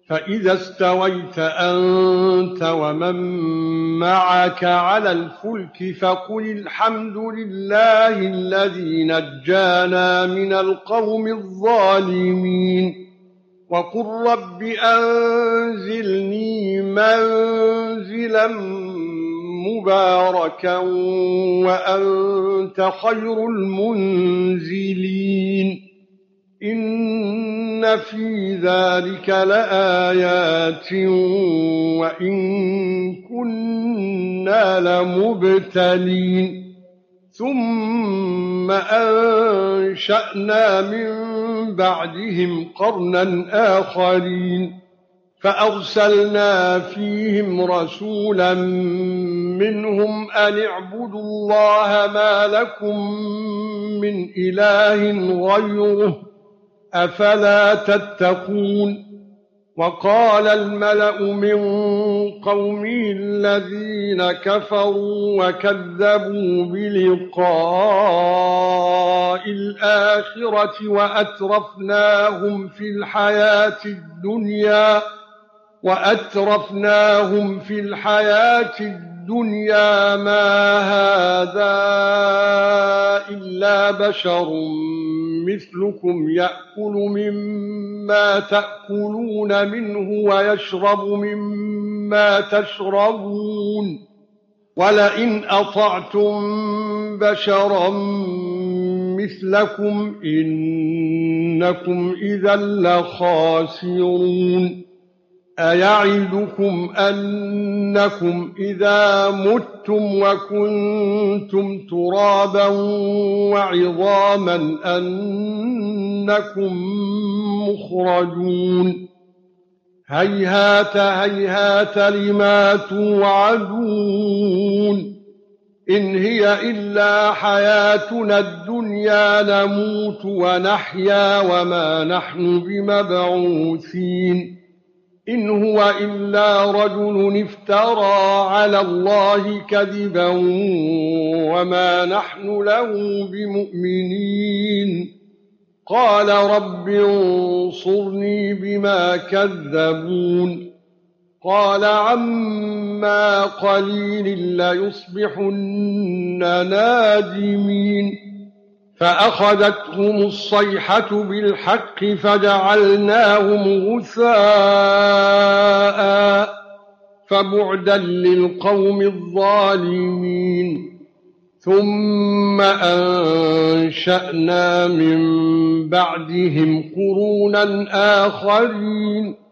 فإذا استويت أنت ومن معك على الفلك فقل الحمد لله الذي نجانا من القوم الظالمين وقل رب أنزلني منزلا مباركا وأنت خير المنزلين إن في ذلك لآيات وإن كنا لمبتلين ثم أنشأنا من بعدهم قرنا آخرين فأرسلنا فيهم رسولا منهم أن اعبدوا الله ما لكم من إله غيره أفلا تتقون وقال الملأ من قومه الذين كفروا وكذبوا بلقاء الآخرة وأترفناهم في الحياة الدنيا ما هذا إلا بشر مثلكم يأكل مما تأكلون منه ويشرب مما تشربون ولئن أطعتم بشرا مثلكم إنكم إذا لخاسرون أيعدكم أنكم إذا متم وكنتم ترابا وعظاما أنكم مخرجون هيهات هيهات لما توعدون إن هي إلا حياتنا الدنيا نموت ونحيا وما نحن بمبعوثين إن هو إلا رجل افترى على الله كذبا وما نحن له بمؤمنين قال رب انصرني بما كذبون قال عما قليل ليصبحن نادمين فأخذتهم الصيحة بالحق فجعلناهم غثاء فبعدا للقوم الظالمين ثم أنشأنا من بعدهم قرونا آخرين